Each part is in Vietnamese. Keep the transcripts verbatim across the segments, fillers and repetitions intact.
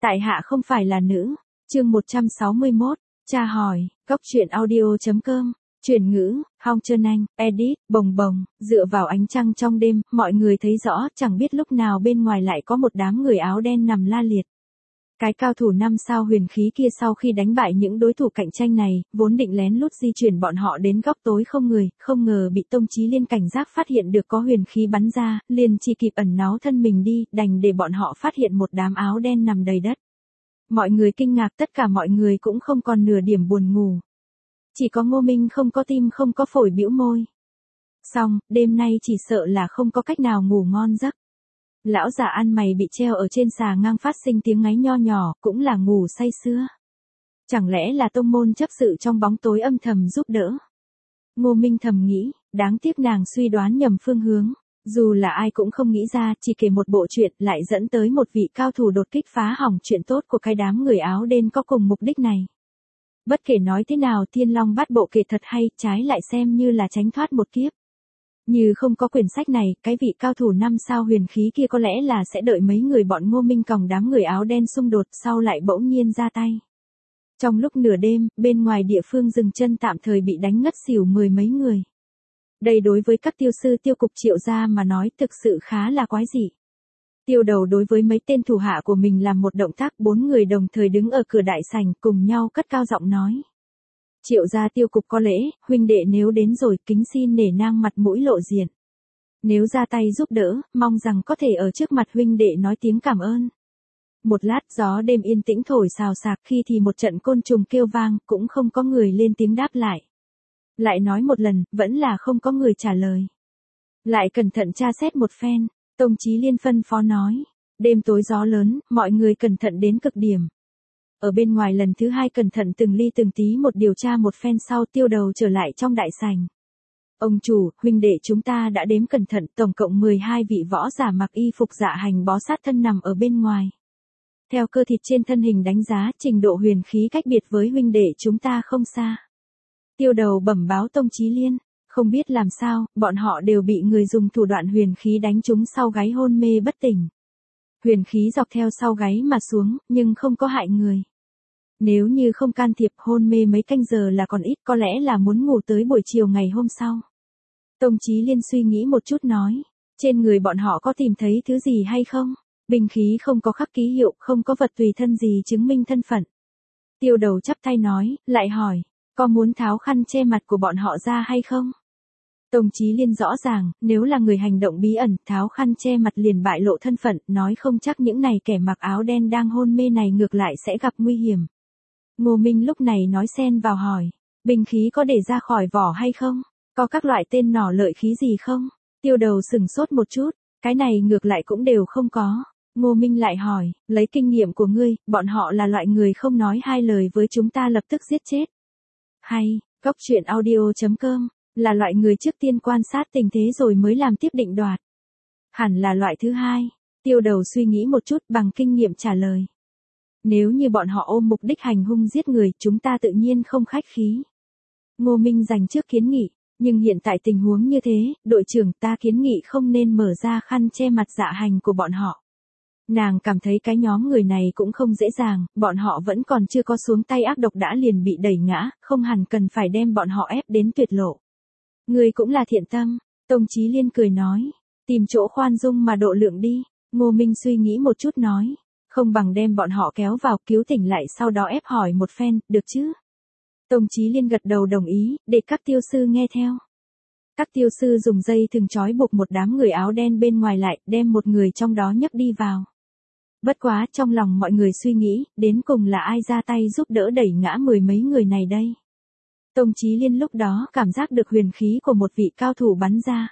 Tại hạ không phải là nữ. Chương một trăm sáu mươi mốt, tra hỏi, góc truyện audio.com, chuyển ngữ, Hong Trân Anh, edit, bồng bồng, dựa vào ánh trăng trong đêm, mọi người thấy rõ, chẳng biết lúc nào bên ngoài lại có một đám người áo đen nằm la liệt. Cái cao thủ năm sao huyền khí kia sau khi đánh bại những đối thủ cạnh tranh này, vốn định lén lút di chuyển bọn họ đến góc tối không người, không ngờ bị Tông Chí Liên cảnh giác phát hiện được có huyền khí bắn ra, liền chỉ kịp ẩn náu thân mình đi, đành để bọn họ phát hiện một đám áo đen nằm đầy đất. Mọi người kinh ngạc, tất cả mọi người cũng không còn nửa điểm buồn ngủ. Chỉ có Ngô Minh không có tim không có phổi bĩu môi. Xong, đêm nay chỉ sợ là không có cách nào ngủ ngon giấc. Lão già ăn mày bị treo ở trên xà ngang phát sinh tiếng ngáy nho nhỏ, cũng là ngủ say sưa. Chẳng lẽ là tông môn chấp sự trong bóng tối âm thầm giúp đỡ? Ngô Minh thầm nghĩ, đáng tiếc nàng suy đoán nhầm phương hướng. Dù là ai cũng không nghĩ ra, chỉ kể một bộ chuyện lại dẫn tới một vị cao thủ đột kích phá hỏng chuyện tốt của cái đám người áo đen có cùng mục đích này. Bất kể nói thế nào, Thiên Long Bát Bộ kể thật hay, trái lại xem như là tránh thoát một kiếp. Như không có quyển sách này, cái vị cao thủ năm sao huyền khí kia có lẽ là sẽ đợi mấy người bọn Ngô Minh còng đám người áo đen xung đột, sau lại bỗng nhiên ra tay. Trong lúc nửa đêm, bên ngoài địa phương dừng chân tạm thời bị đánh ngất xỉu mười mấy người. Đây đối với các tiêu sư tiêu cục Triệu gia mà nói thực sự khá là quái dị. Tiêu đầu đối với mấy tên thủ hạ của mình làm một động tác, bốn người đồng thời đứng ở cửa đại sảnh cùng nhau cất cao giọng nói. Triệu gia tiêu cục có lễ, huynh đệ nếu đến rồi kính xin nể nang mặt mũi lộ diện. Nếu ra tay giúp đỡ, mong rằng có thể ở trước mặt huynh đệ nói tiếng cảm ơn. Một lát gió đêm yên tĩnh thổi xào xạc, khi thì một trận côn trùng kêu vang, cũng không có người lên tiếng đáp lại. Lại nói một lần, vẫn là không có người trả lời. Lại cẩn thận tra xét một phen, Tông Chí Liên phân phó nói. Đêm tối gió lớn, mọi người cẩn thận đến cực điểm. Ở bên ngoài lần thứ hai cẩn thận từng ly từng tí một điều tra một phen sau, Tiêu đầu trở lại trong đại sảnh. Ông chủ, huynh đệ chúng ta đã đếm cẩn thận, tổng cộng mười hai vị võ giả mặc y phục dạ hành bó sát thân nằm ở bên ngoài. Theo cơ thịt trên thân hình đánh giá, trình độ huyền khí cách biệt với huynh đệ chúng ta không xa. Tiêu đầu bẩm báo Tông Chí Liên, không biết làm sao, bọn họ đều bị người dùng thủ đoạn huyền khí đánh trúng sau gáy hôn mê bất tỉnh. Huyền khí dọc theo sau gáy mà xuống, nhưng không có hại người. Nếu như không can thiệp, hôn mê mấy canh giờ là còn ít, có lẽ là muốn ngủ tới buổi chiều ngày hôm sau. Tông Chí Liên suy nghĩ một chút nói, trên người bọn họ có tìm thấy thứ gì hay không? Binh khí không có khắc ký hiệu, không có vật tùy thân gì chứng minh thân phận. Tiêu đầu chắp tay nói, lại hỏi, có muốn tháo khăn che mặt của bọn họ ra hay không? Tông Chí Liên rõ ràng, nếu là người hành động bí ẩn, tháo khăn che mặt liền bại lộ thân phận, nói không chắc những này kẻ mặc áo đen đang hôn mê này ngược lại sẽ gặp nguy hiểm. Ngô Minh lúc này nói xen vào hỏi, binh khí có để ra khỏi vỏ hay không? Có các loại tên nỏ lợi khí gì không? Tiêu đầu sừng sốt một chút, cái này ngược lại cũng đều không có. Ngô Minh lại hỏi, lấy kinh nghiệm của ngươi, bọn họ là loại người không nói hai lời với chúng ta lập tức giết chết. Hay, góc truyện audio.com, là loại người trước tiên quan sát tình thế rồi mới làm tiếp định đoạt. Hẳn là loại thứ hai. Tiêu đầu suy nghĩ một chút bằng kinh nghiệm trả lời. Nếu như bọn họ ôm mục đích hành hung giết người, chúng ta tự nhiên không khách khí. Ngô Minh dành trước kiến nghị, nhưng hiện tại tình huống như thế, đội trưởng ta kiến nghị không nên mở ra khăn che mặt dạ hành của bọn họ. Nàng cảm thấy cái nhóm người này cũng không dễ dàng, bọn họ vẫn còn chưa có xuống tay ác độc đã liền bị đẩy ngã, không hẳn cần phải đem bọn họ ép đến tuyệt lộ. Người cũng là thiện tâm, Tông Chí Liên cười nói, tìm chỗ khoan dung mà độ lượng đi. Ngô Minh suy nghĩ một chút nói, không bằng đem bọn họ kéo vào cứu tỉnh lại sau đó ép hỏi một phen, được chứ? Tông Chí Liên gật đầu đồng ý, để các tiêu sư nghe theo. Các tiêu sư dùng dây thừng trói buộc một đám người áo đen bên ngoài lại, đem một người trong đó nhấc đi vào. Bất quá, trong lòng mọi người suy nghĩ, đến cùng là ai ra tay giúp đỡ đẩy ngã mười mấy người này đây? Tông Chí Liên lúc đó cảm giác được huyền khí của một vị cao thủ bắn ra.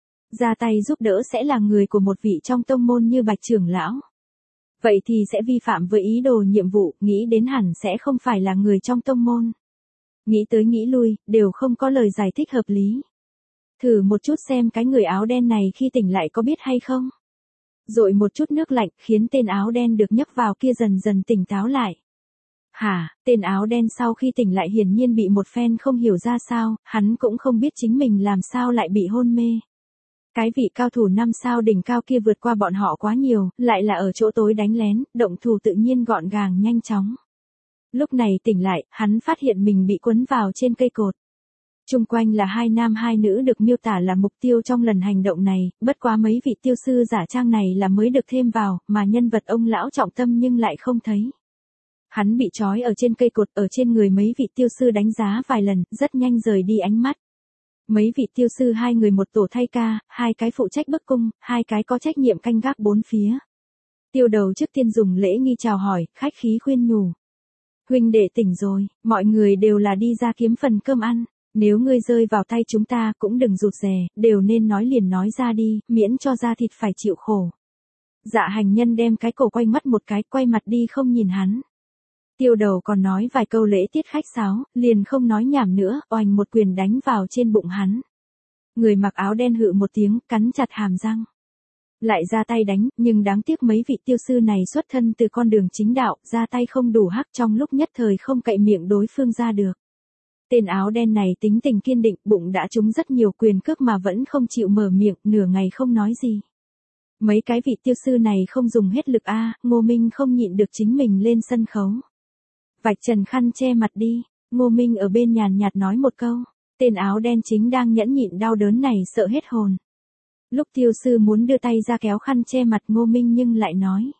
Ra tay giúp đỡ sẽ là người của một vị trong tông môn như Bạch trưởng lão. Vậy thì sẽ vi phạm với ý đồ nhiệm vụ, nghĩ đến hẳn sẽ không phải là người trong tông môn. Nghĩ tới nghĩ lui, đều không có lời giải thích hợp lý. Thử một chút xem cái người áo đen này khi tỉnh lại có biết hay không? Rồi một chút nước lạnh khiến tên áo đen được nhấc vào kia dần dần tỉnh táo lại. Hả, tên áo đen sau khi tỉnh lại hiển nhiên bị một phen không hiểu ra sao, hắn cũng không biết chính mình làm sao lại bị hôn mê. Cái vị cao thủ năm sao đỉnh cao kia vượt qua bọn họ quá nhiều, lại là ở chỗ tối đánh lén, động thủ tự nhiên gọn gàng nhanh chóng. Lúc này tỉnh lại, hắn phát hiện mình bị quấn vào trên cây cột. Chung quanh là hai nam hai nữ được miêu tả là mục tiêu trong lần hành động này, bất quá mấy vị tiêu sư giả trang này là mới được thêm vào, mà nhân vật ông lão trọng tâm nhưng lại không thấy. Hắn bị trói ở trên cây cột, ở trên người mấy vị tiêu sư đánh giá vài lần, rất nhanh rời đi ánh mắt. Mấy vị tiêu sư hai người một tổ thay ca, hai cái phụ trách bức cung, hai cái có trách nhiệm canh gác bốn phía. Tiêu đầu trước tiên dùng lễ nghi chào hỏi, khách khí khuyên nhủ. Huynh đệ tỉnh rồi, mọi người đều là đi ra kiếm phần cơm ăn. Nếu ngươi rơi vào tay chúng ta cũng đừng rụt rè, đều nên nói liền nói ra đi, miễn cho da thịt phải chịu khổ. Dạ hành nhân đem cái cổ quay mắt một cái, quay mặt đi không nhìn hắn. Tiêu đầu còn nói vài câu lễ tiết khách sáo, liền không nói nhảm nữa, oành một quyền đánh vào trên bụng hắn. Người mặc áo đen hự một tiếng, cắn chặt hàm răng. Lại ra tay đánh, nhưng đáng tiếc mấy vị tiêu sư này xuất thân từ con đường chính đạo, ra tay không đủ hắc, trong lúc nhất thời không cậy miệng đối phương ra được. Tên áo đen này tính tình kiên định, bụng đã trúng rất nhiều quyền cước mà vẫn không chịu mở miệng, nửa ngày không nói gì. Mấy cái vị tiêu sư này không dùng hết lực a, Ngô Minh không nhịn được chính mình lên sân khấu. Vạch trần khăn che mặt đi, Ngô Minh ở bên nhàn nhạt nói một câu, tên áo đen chính đang nhẫn nhịn đau đớn này sợ hết hồn. Lúc tiêu sư muốn đưa tay ra kéo khăn che mặt Ngô Minh nhưng lại nói.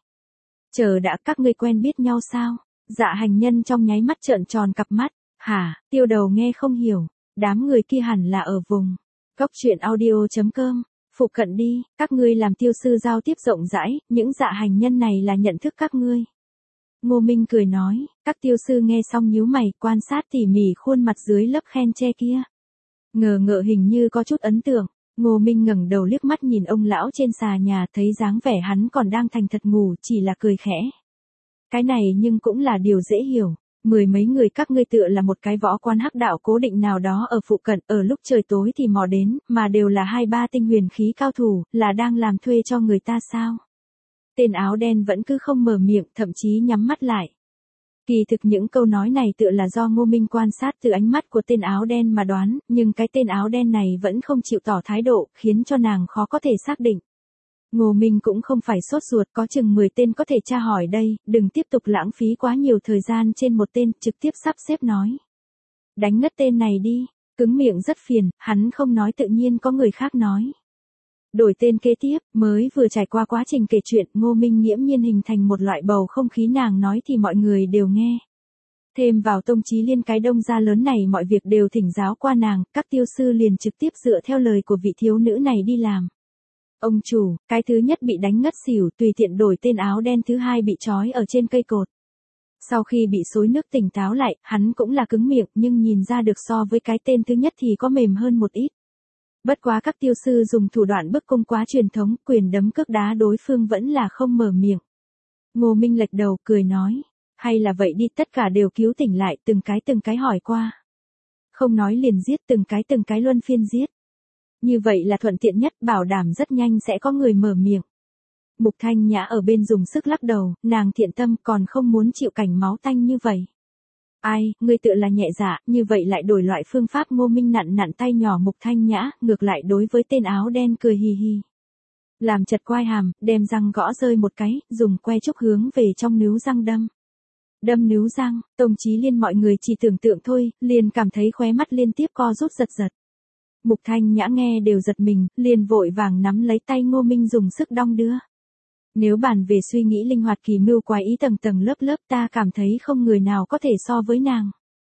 Chờ đã, các ngươi quen biết nhau sao? Dạ hành nhân trong nháy mắt trợn tròn cặp mắt. Hả, tiêu đầu nghe không hiểu, đám người kia hẳn là ở vùng góc truyện audio chấm com, phụ cận đi, các ngươi làm tiêu sư giao tiếp rộng rãi, những dạ hành nhân này là nhận thức các ngươi. Ngô Minh cười nói, các tiêu sư nghe xong nhíu mày, quan sát tỉ mỉ khuôn mặt dưới lớp khen che kia. Ngờ ngợ hình như có chút ấn tượng, Ngô Minh ngẩng đầu liếc mắt nhìn ông lão trên xà nhà, thấy dáng vẻ hắn còn đang thành thật ngủ, chỉ là cười khẽ. Cái này nhưng cũng là điều dễ hiểu. Mười mấy người các ngươi tựa là một cái võ quan hắc đạo cố định nào đó ở phụ cận, ở lúc trời tối thì mò đến, mà đều là hai ba tinh huyền khí cao thủ, là đang làm thuê cho người ta sao? Tên áo đen vẫn cứ không mở miệng, thậm chí nhắm mắt lại. Kỳ thực những câu nói này tựa là do Ngô Minh quan sát từ ánh mắt của tên áo đen mà đoán, nhưng cái tên áo đen này vẫn không chịu tỏ thái độ, khiến cho nàng khó có thể xác định. Ngô Minh cũng không phải sốt ruột, có chừng mười tên có thể tra hỏi đây, đừng tiếp tục lãng phí quá nhiều thời gian trên một tên, trực tiếp sắp xếp nói. Đánh ngất tên này đi, cứng miệng rất phiền, hắn không nói tự nhiên có người khác nói. Đổi tên kế tiếp, mới vừa trải qua quá trình kể chuyện, Ngô Minh nghiễm nhiên hình thành một loại bầu không khí, nàng nói thì mọi người đều nghe. Thêm vào Tông Chí Liên cái đông gia lớn này mọi việc đều thỉnh giáo qua nàng, các tiêu sư liền trực tiếp dựa theo lời của vị thiếu nữ này đi làm. Ông chủ, cái thứ nhất bị đánh ngất xỉu, tùy tiện đổi tên áo đen thứ hai bị trói ở trên cây cột. Sau khi bị xối nước tỉnh táo lại, hắn cũng là cứng miệng, nhưng nhìn ra được so với cái tên thứ nhất thì có mềm hơn một ít. Bất quá các tiêu sư dùng thủ đoạn bức cung quá truyền thống, quyền đấm cước đá đối phương vẫn là không mở miệng. Ngô Minh lệch đầu, cười nói, hay là vậy đi, tất cả đều cứu tỉnh lại, từng cái từng cái hỏi qua. Không nói liền giết, từng cái từng cái luân phiên giết. Như vậy là thuận tiện nhất, bảo đảm rất nhanh sẽ có người mở miệng. Mục Thanh Nhã ở bên dùng sức lắc đầu, nàng thiện tâm còn không muốn chịu cảnh máu tanh như vậy. Ai, ngươi tự là nhẹ dạ, như vậy lại đổi loại phương pháp. Ngô Minh nặn nặn tay nhỏ Mục Thanh Nhã, ngược lại đối với tên áo đen cười hì hì. Làm chật quai hàm, đem răng gõ rơi một cái, dùng que trúc hướng về trong níu răng đâm. Đâm níu răng, Tông Chí Liên mọi người chỉ tưởng tượng thôi, liền cảm thấy khóe mắt liên tiếp co rút giật giật. Mục Thanh Nhã nghe đều giật mình, liền vội vàng nắm lấy tay Ngô Minh dùng sức đong đưa. Nếu bàn về suy nghĩ linh hoạt kỳ mưu quái ý tầng tầng lớp lớp, ta cảm thấy không người nào có thể so với nàng.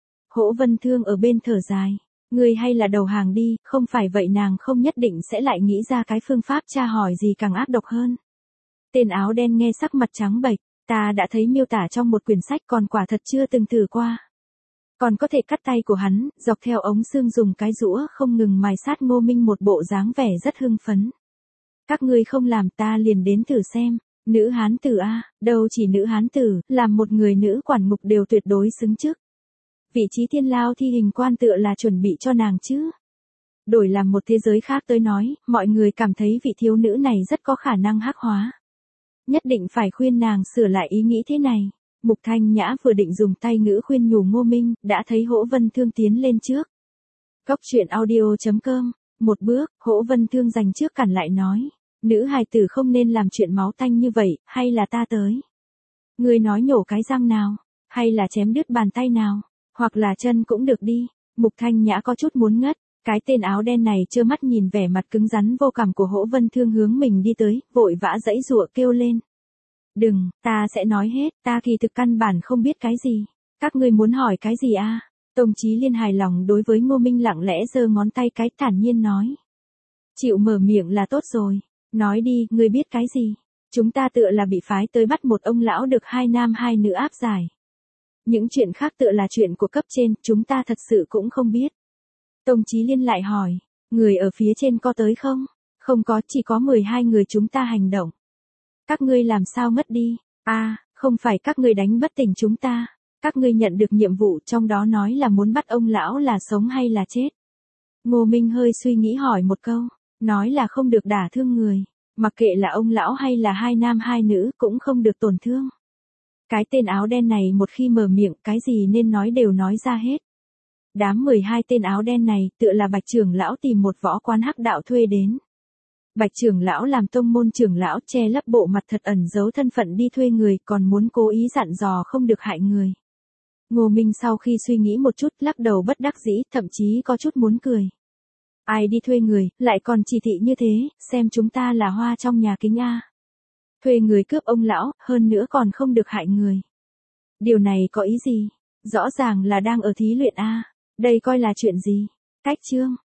Hỗ Vân Thương ở bên thở dài, ngươi hay là đầu hàng đi, không phải vậy nàng không nhất định sẽ lại nghĩ ra cái phương pháp tra hỏi gì càng ác độc hơn. Tên áo đen nghe sắc mặt trắng bệch, ta đã thấy miêu tả trong một quyển sách, còn quả thật chưa từng thử qua. Còn có thể cắt tay của hắn, dọc theo ống xương dùng cái rũa không ngừng mài sát. Ngô Minh một bộ dáng vẻ rất hưng phấn. Các ngươi không làm ta liền đến thử xem, nữ hán tử a, đâu chỉ nữ hán tử, làm một người nữ quản ngục đều tuyệt đối xứng trước. Vị trí thiên lao thi hình quan tựa là chuẩn bị cho nàng chứ. Đổi làm một thế giới khác tới nói, mọi người cảm thấy vị thiếu nữ này rất có khả năng hắc hóa. Nhất định phải khuyên nàng sửa lại ý nghĩ thế này. Mục Thanh Nhã vừa định dùng tay ngữ khuyên nhủ Ngô Minh, đã thấy Hỗ Vân Thương tiến lên trước. Góc truyện audio chấm com Một bước, Hỗ Vân Thương dành trước cản lại nói. Nữ hài tử không nên làm chuyện máu tanh như vậy, hay là ta tới? Ngươi nói nhổ cái răng nào? Hay là chém đứt bàn tay nào? Hoặc là chân cũng được đi. Mục Thanh Nhã có chút muốn ngất. Cái tên áo đen này trơ mắt nhìn vẻ mặt cứng rắn vô cảm của Hỗ Vân Thương hướng mình đi tới, vội vã giãy giụa kêu lên. Đừng, ta sẽ nói hết, ta kỳ thực căn bản không biết cái gì. Các ngươi muốn hỏi cái gì a? À? Tông Chí Liên hài lòng đối với Ngô Minh lặng lẽ giơ ngón tay cái thản nhiên nói. Chịu mở miệng là tốt rồi. Nói đi, ngươi biết cái gì? Chúng ta tựa là bị phái tới bắt một ông lão được hai nam hai nữ áp giải. Những chuyện khác tựa là chuyện của cấp trên, chúng ta thật sự cũng không biết. Tông Chí Liên lại hỏi, người ở phía trên có tới không? Không có, chỉ có mười hai người chúng ta hành động. Các ngươi làm sao mất đi? À, không phải các ngươi đánh bất tỉnh chúng ta. Các ngươi nhận được nhiệm vụ trong đó nói là muốn bắt ông lão là sống hay là chết. Ngô Minh hơi suy nghĩ hỏi một câu, nói là không được đả thương người. Mặc kệ là ông lão hay là hai nam hai nữ cũng không được tổn thương. Cái tên áo đen này một khi mở miệng cái gì nên nói đều nói ra hết. Đám mười hai tên áo đen này tựa là Bạch trưởng lão tìm một võ quán hắc đạo thuê đến. Bạch trưởng lão làm tông môn trưởng lão che lấp bộ mặt thật ẩn giấu thân phận đi thuê người còn muốn cố ý dặn dò không được hại người. Ngô Minh sau khi suy nghĩ một chút lắc đầu bất đắc dĩ thậm chí có chút muốn cười. Ai đi thuê người, lại còn chỉ thị như thế, xem chúng ta là hoa trong nhà kính A. Thuê người cướp ông lão, hơn nữa còn không được hại người. Điều này có ý gì? Rõ ràng là đang ở thí luyện A. Đây coi là chuyện gì? Cách chương.